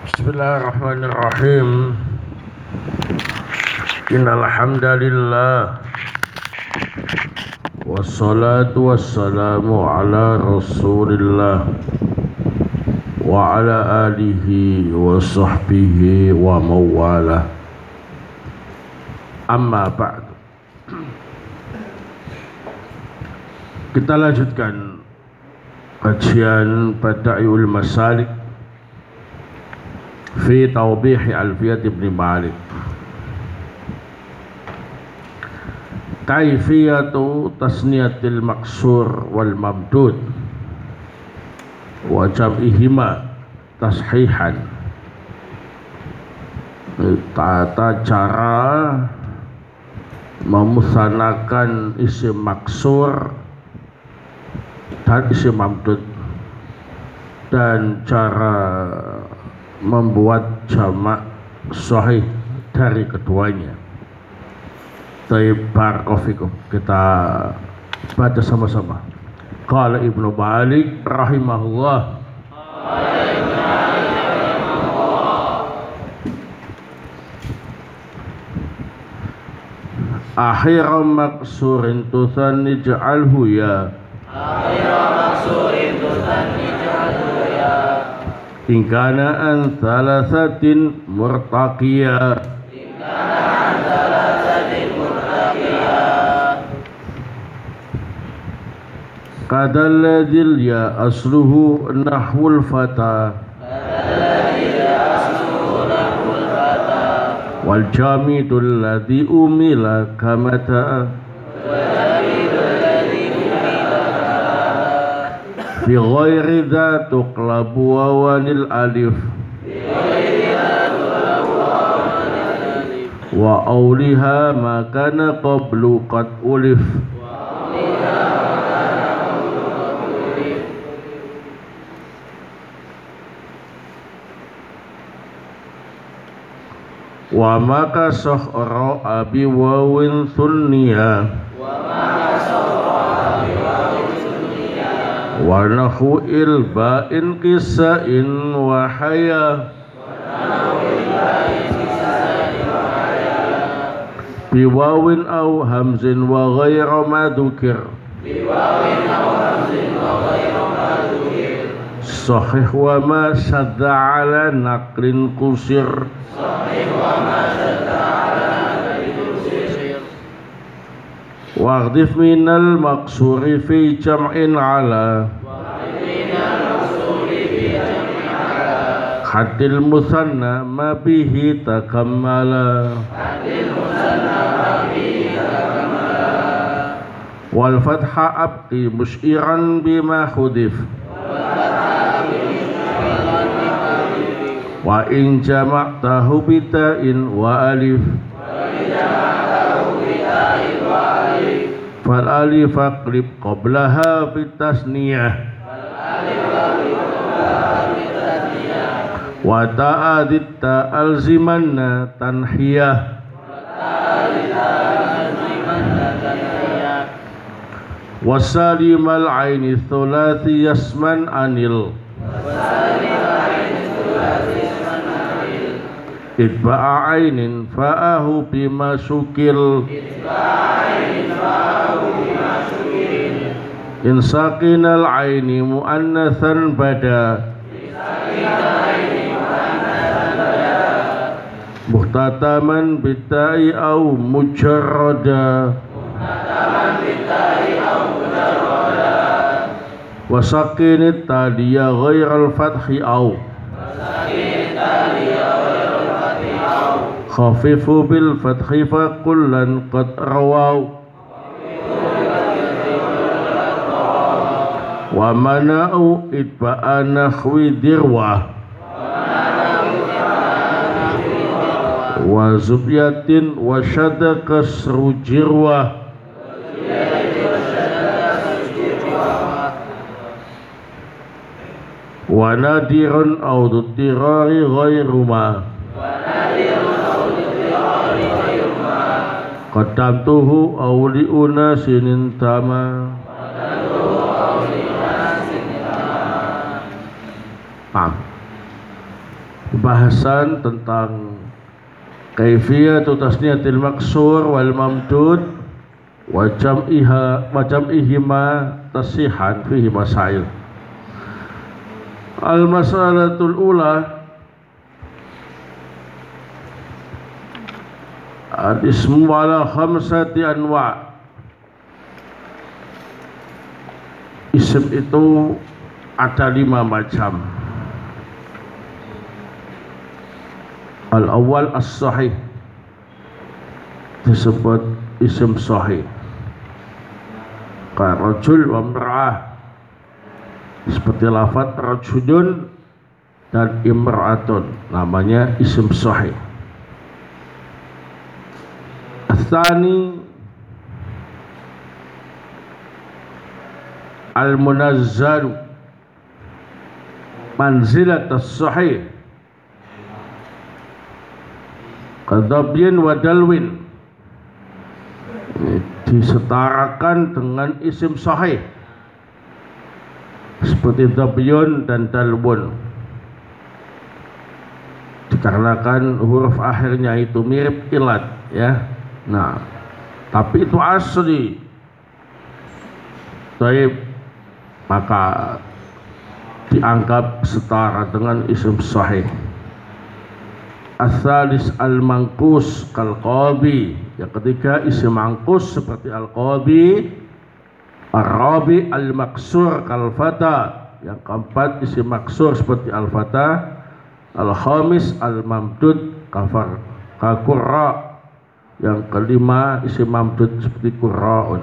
Bismillahirrahmanirrahim. Innal hamdalillah wassalatu wassalamu ala Rasulillah wa ala alihi wa sahbihi wa mawalah. Amma ba'd. Kita lanjutkan kajian Bada'iul Masalik fi Tawbih Alfiyat Ibn Malik. Kaifiyatu tasniyatil maksur wal mamdud wa jam'ihima tashihan. Tata cara memusanakan isim maksur dan isim mamdud, dan cara membuat jamak sahih dari keduanya. Barakallahu, kita baca sama-sama. Qala Ibnu Malik rahimahullah. Akhira maksurin tusanni ja'alhu ya. In kana an thalathatin murtaqiya. Kadal ladhil ya asluhu nahwul fata. Wal jamidul ladhi umila kamata. Fi ghairi dha tuqlabu wawanil alif. Wa awliha ma kana qablu qad ulif. Wa maka sohro abi wawin sunniya. Wa nahu ilba'in kisa'in wa haya. Biwawin au hamzin wa ghayra ma dhukir. Sahih wa ma sadda ala naqlin kusir. Waghdif minal maksuri fi jam'in ala. Haddil musanna ma bihi takammala. Wal fatha abqi mus'iran bima khudif. Wa in jama'tahu bita'in wa alif. Fal alif aqlib qablaha fit tasniyah. Wa ta'adit ta'alzimanna tanhiyah. Wa salimal aini thulathi yasman anil. Itba'a ainin fa'ahu bima syukil. In sakinal aini mu'annathan bada. Muhtataman bitta'i au mujarrada. Wa sakinit taliya ghairal fathi au. Khafifu bil fathi fa kullan qad rawaw. Wa mana'u itba'a nahwi dirwah. Wa zubyatin wa syadda kasru jirwah. Wa nadirun au dutirari ghairu ma. Qaddamtuhu au li'una sinin tama. bahasan tentang kaifiyatu tasniyatil maksur wal mamdud wa jam'ihima tasihan fihi masail. Al masalatul ula al ismu ala khamsati anwa'. Isim itu ada 5 macam. Al-awwal as-sahih, disebut isim sahih, ka rajul wa imra'ah, seperti lafaz rajulun dan imra'atun, namanya isim sahih. Ats-tsani al-munazzalu manzilat as-sahih kadabyin wa dalwin, disetarakan dengan isim sahih seperti dabyun dan dalwun, dikarenakan huruf akhirnya itu mirip ilat ya. Nah, tapi itu asli. Baik, maka dianggap setara dengan isim sahih. As-salis al-manqus kal qabi, yang ketiga isim manqus seperti al-qabi. Ar-rabi al-maksur kal fata, yang keempat isim maksur seperti al-fata. Al-khamis al-mamdud kafar qurra, yang kelima isim mamdud seperti qurra'un.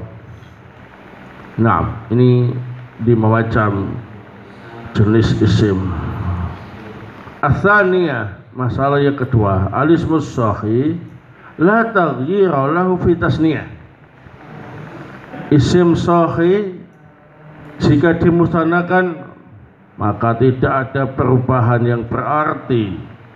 Nah, ini 5 macam jenis isim. Ats-tsaniyah, masalah yang kedua, al-ismus sahih la taghyira lahu fi tasniyah. Isim sahih jika dimusnahkan maka tidak ada perubahan yang berarti.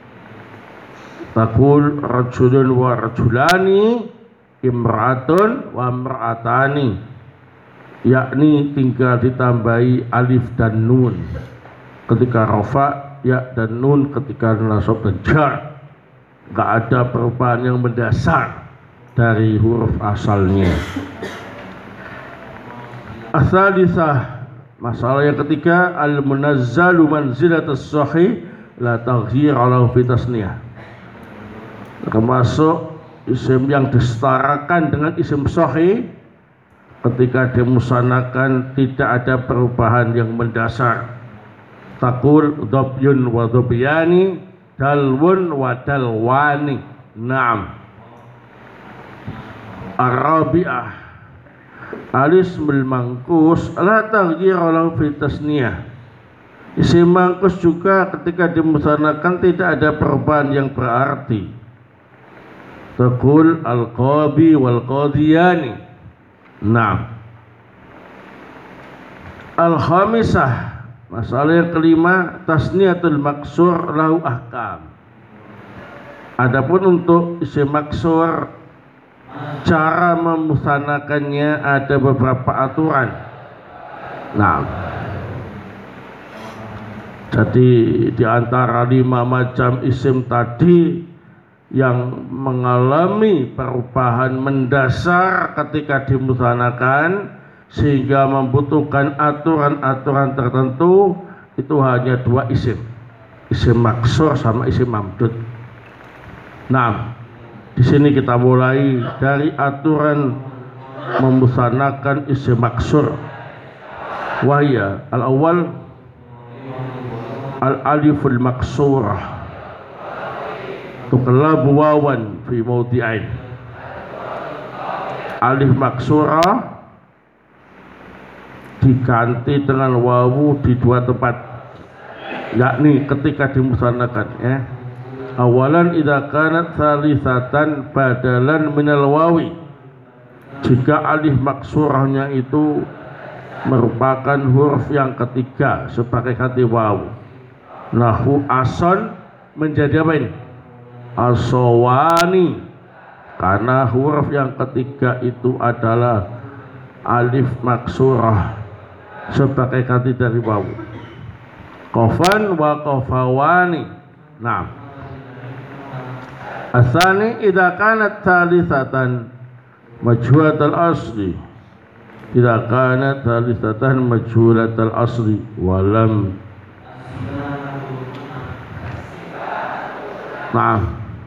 Taqul rajulun wa rajulani, imra'atun wa imra'atani, yakni tinggal ditambahi alif dan nun ketika rafa, ya dan nun ketika nasab dan jar. Enggak ada perubahan yang mendasar dari huruf asalnya. Ats-tsalisah, masalah yang ketiga, al-munazzalu manzilatas sahih la taghyira lahu fi tasniyah. Termasuk isim yang disetarakan dengan isim sahih ketika dimusanakan tidak ada perubahan yang mendasar. Taqul dhabyun wa dhabyani, dalwun wa dalwani. Naam. Ar-rabi'ah, al-ismul manqus la taghyira lahu fi tasniyah. Isim manqus juga ketika dimusanakan tidak ada perubahan yang berarti. Taqul al-qabi wal qadiyani. Nah, al-khamisah, masalah yang kelima, tasniyatul maksur lahu ahkam. Adapun untuk isim maksur, cara memusanakannya ada beberapa aturan. Nah, jadi di antara 5 macam isim tadi yang mengalami perubahan mendasar ketika dimusanakan sehingga membutuhkan aturan-aturan tertentu, itu hanya 2 isim, isim maksur sama isim mamdud. Nah, di sini kita mulai dari aturan memusanakan isim maksur. Wahya al-awwal al-aliful maksurah tuqlabu wawan fi mawdi'ain. Alif maksurah diganti dengan wawu di 2 tempat, yakni ketika dimusanakan ya. Awalan idza kanat salisatan badalan minal wawi, jika alif maksurahnya itu merupakan huruf yang ketiga sebagai ganti wawu. Nahu ason menjadi apa ini? Asawani, karena huruf yang ketiga itu adalah alif maksurah sebagai ganti dari wawu. Qafan wa qafawani, Nah, asani idza kanat thalithatan majhulatal asli, idza kanat thalithatan majhulatal asli walam. Nah,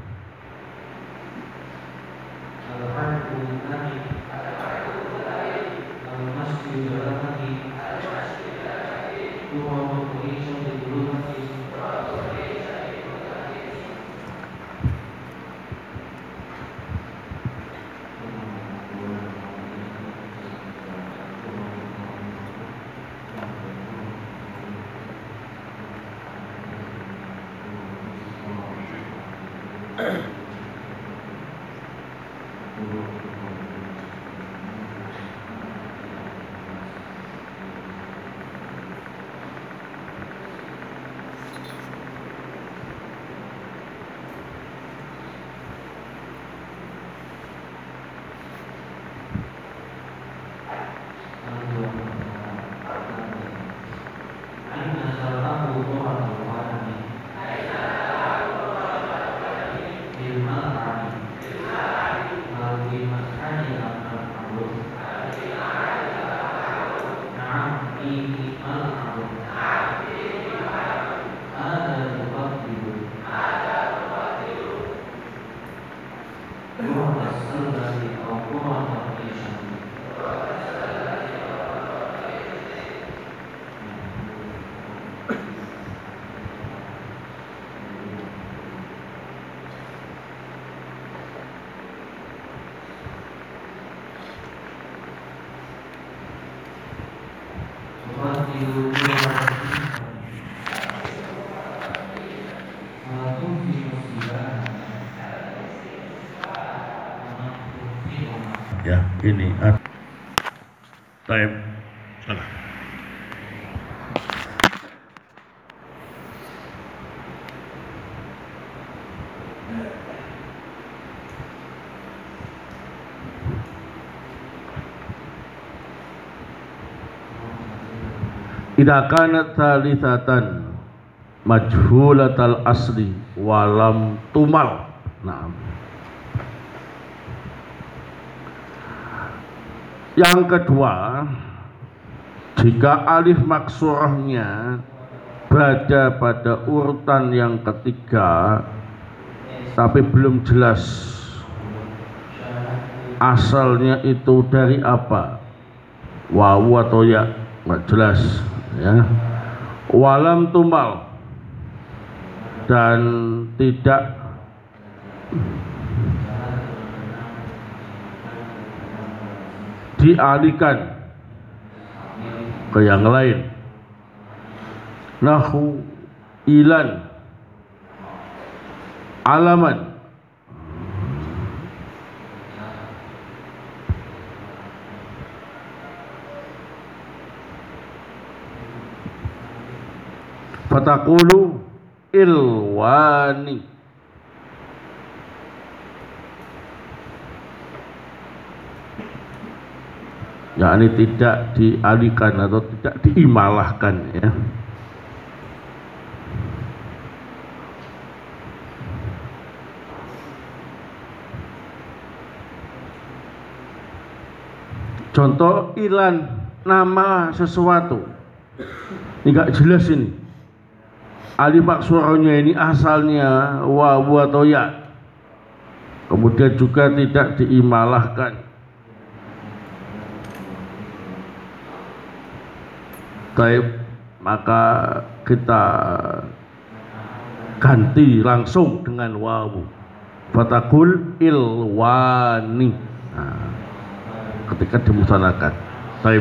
ya ini time salah. Idza kanat thalithatan majhulatal asli walam tumal. Nah, yang kedua, jika alif maksurahnya berada pada urutan yang ketiga tapi belum jelas asalnya itu dari apa, wawu atau ya, nggak jelas ya. Walam tumal, dan tidak dialihkan ke yang lain. Nahu ilan, alaman, fatakulu ilwani, yakni tidak dialihkan atau tidak diimalahkan ya. Contoh ilan, nama sesuatu ini gak jelas ini, alif maksurahnya ini asalnya wawu atau ya, kemudian juga tidak diimalahkan. Baik, maka kita ganti langsung dengan wawu, fatakul ilwani. Nah, ketika dimusanakan. Baik.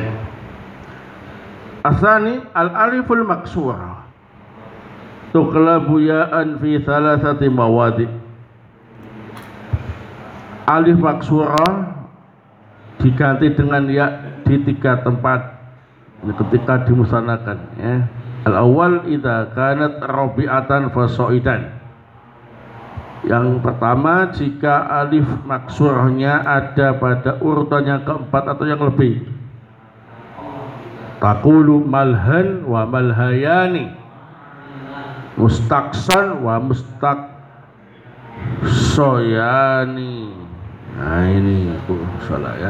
Asani al-aliful maksurah tuqlabu ya'an fi thalathati mawadi. Alif maksurah diganti dengan ya di 3 tempat ketika dimusanakan ya. Al-awwal idza kanat rabi'atan fasoidan. Yang pertama, jika alif maksurahnya ada pada urutan yang keempat atau yang lebih. Taqulu malhan wa malhayani. Mustakson wa mustaksoyani. Nah ini salah ya,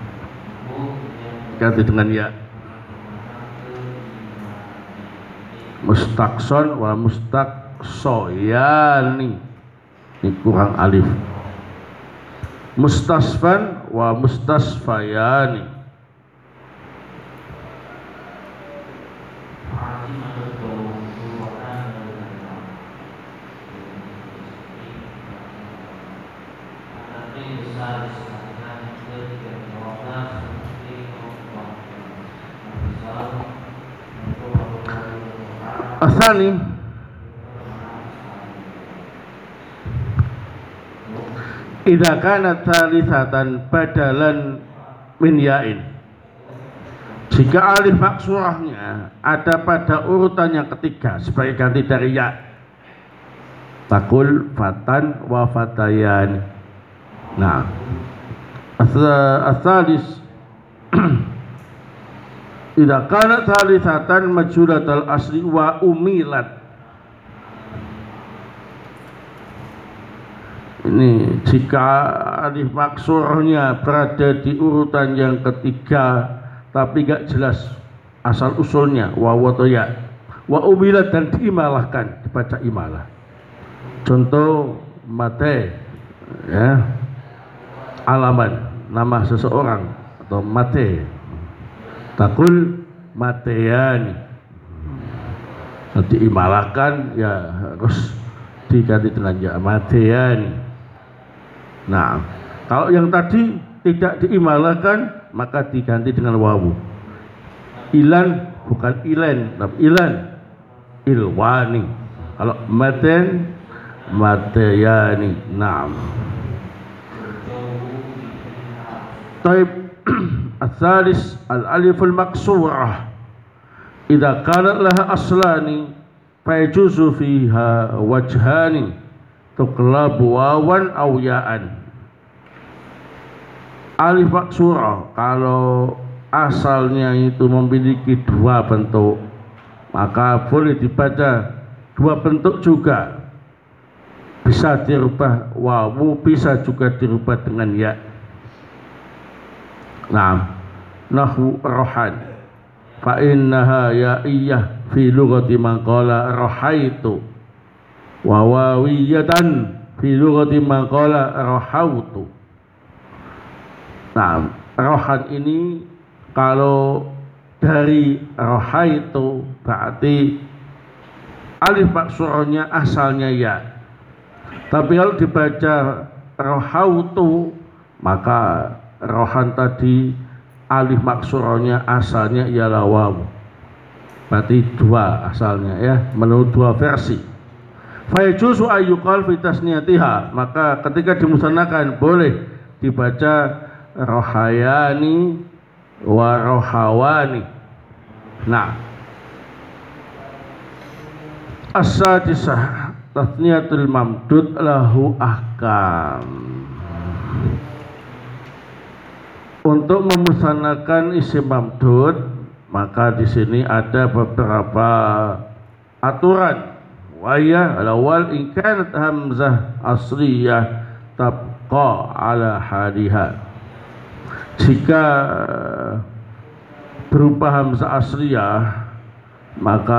ganti dengan ya. Mustakson wa mustaksoyani, ini kurang alif. Mustasfan wa mustasfayani. Asani idza kanat thalithatan badalan min ya'in, jika alif maksurahnya ada pada urutan yang ketiga sebagai ganti dari ya, takul fatan wa fatayan. Nah, asalis idza kanat thalithatan majhulatal asli wa umilat. Ini jika alif maksurnya berada di urutan yang ketiga tapi gak jelas asal usulnya wawu atau ya, wa umilat dan diimalahkan, dibaca imalah. Contoh mate ya, alaman nama seseorang atau mate, takul mateyani, diimalahkan ya harus diganti dengan ya mateyani. Nah, kalau yang tadi tidak diimalahkan maka diganti dengan wawu. Ilan bukan ilen, tapi ilan, ilwani. Kalau maten, mateyani. Naam. Taib asalis al-aliful maksurah idza kanat laha aslani fayajuzu fiha wajhani tuqlabu wawan aw ya'an. Alif maksurah kalau asalnya itu memiliki dua bentuk maka boleh dibaca dua bentuk juga, bisa dirubah wawu, bisa juga dirubah dengan ya. Nah, nahwu rohan fa innaha ya'iyah fi lughati man qala rohaitu wa wawiyatan fi lughati man qala rohautu. Nah, rohan ini kalau dari rohaitu berarti alif maksurnya asalnya ya, tapi kalau dibaca rohautu maka rohan tadi alif maksurnya asalnya ialah wawu. Berarti dua asalnya ya, menurut dua versi. Fayajuzu ayyuqal fi tasniyatiha, maka ketika dimusanakan boleh dibaca rohayani wa rohawani. Nah, as-sadisah tasniyatul mamdud lahu ahkam. Untuk memusanakan isim mamdud maka di sini ada beberapa aturan. Waya al-awwal in kanat hamzah asliyah tabqa ala haliha. Jika berupa hamzah asliyah maka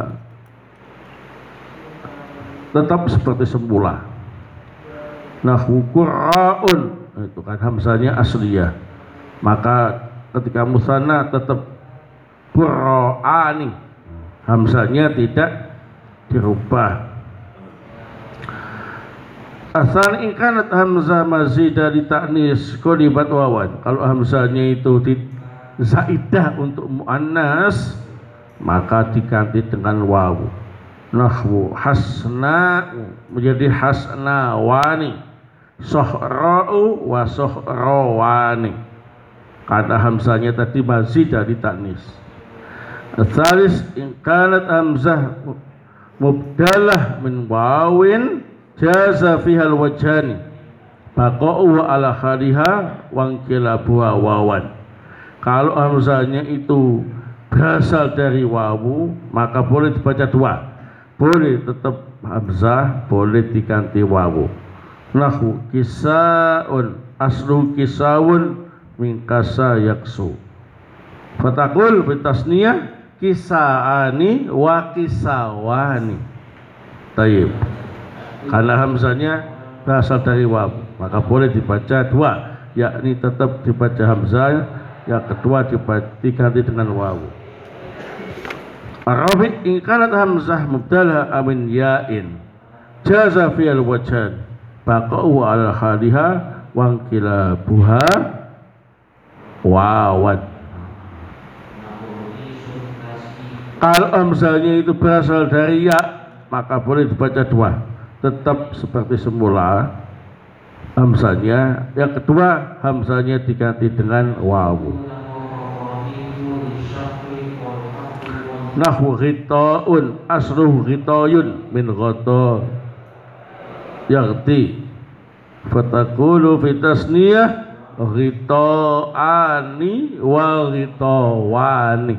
tetap seperti semula. Nahwu qura'un, itu kan hamzahnya asliyah, maka ketika musanna tetap qura'ani, hamzahnya tidak dirubah. Asal ikanat hamzah mazidah di ta'nis qolibat wawan, kalau hamzahnya itu di zaidah untuk muannas maka diganti dengan wawu. Nahwu hasna menjadi hasnawani, sohra'u wa sohrawani, karena hamzahnya tadi mazidah di ta'nis. Asalis in kanat hamzah mubdalah min wawin jaza fihal wajhani baqa'u ala khaliha wangkilabuha wawan. Kalau hamzahnya itu berasal dari wawu maka boleh dibaca dua, boleh tetap hamzah, boleh diganti wawu. Nahwu kisaun aslu kisawun min kasa yaksu. Fatakul bitasniyah kisaani wa kisawani. Tayyib. Karena hamzahnya berasal dari wawu, maka boleh dibaca dua, yakni tetap dibaca hamzah, yang kedua diganti dengan wawu. Arabic in kanat hamzah mubdala amin ya'in jaza fi'al wajhan baqa'u ala haliha wangkilabuha wawan. Kalau hamzahnya itu berasal dari ya, maka boleh dibaca dua, tetap seperti semula hamzahnya. Yang kedua hamzahnya diganti dengan wawu. Nahwu ghita'un asluhu ghitayun min ghata yaghti fatakulu fi tasniyah ghita'ani wa ghitawani.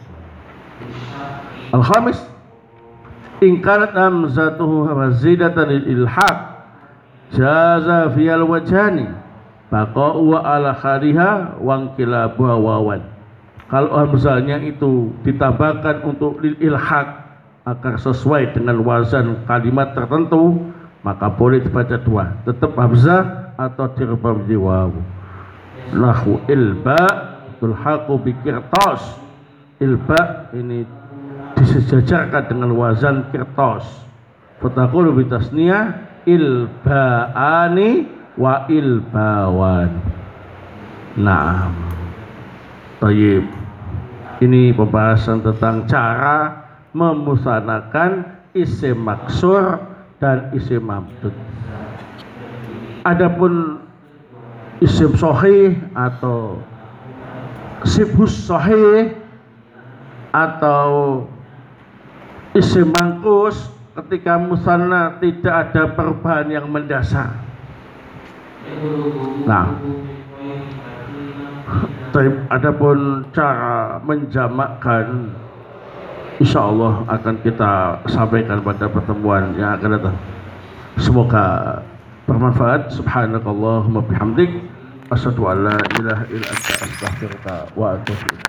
Al-khamis in kanat hamzatuhu mazidatan lil ilhaq jaza fiyal wajhani baqa'u ala khaliha wangkilabuha wawan. Kalau hamzahnya itu ditambahkan untuk lil ilhaq agar sesuai dengan wazan kalimat tertentu, maka boleh dibaca dua, tetap hamzah atau dirubah menjadi wawu. Nahwu ilba tulhaqu bi qirtas. Ilba ini disejajarkan dengan wazan qirtas. Fataqulu bi tasniyah ilbaani wa ilbawan. Naam. Tayyib. Ini pembahasan tentang cara memusanakan isim maksur dan isim mamdud. Adapun isim sahih atau sibhus sahih atau isim mangkus, ketika musanna tidak ada perubahan yang mendasar. Nah, adapun cara menjamakkan, insya Allah akan kita sampaikan pada pertemuan yang akan datang. Semoga bermanfaat. Subhanakallahumma bihamdik, asyhadu an la ilaha illa anta, astaghfiruka wa atubu ilaik.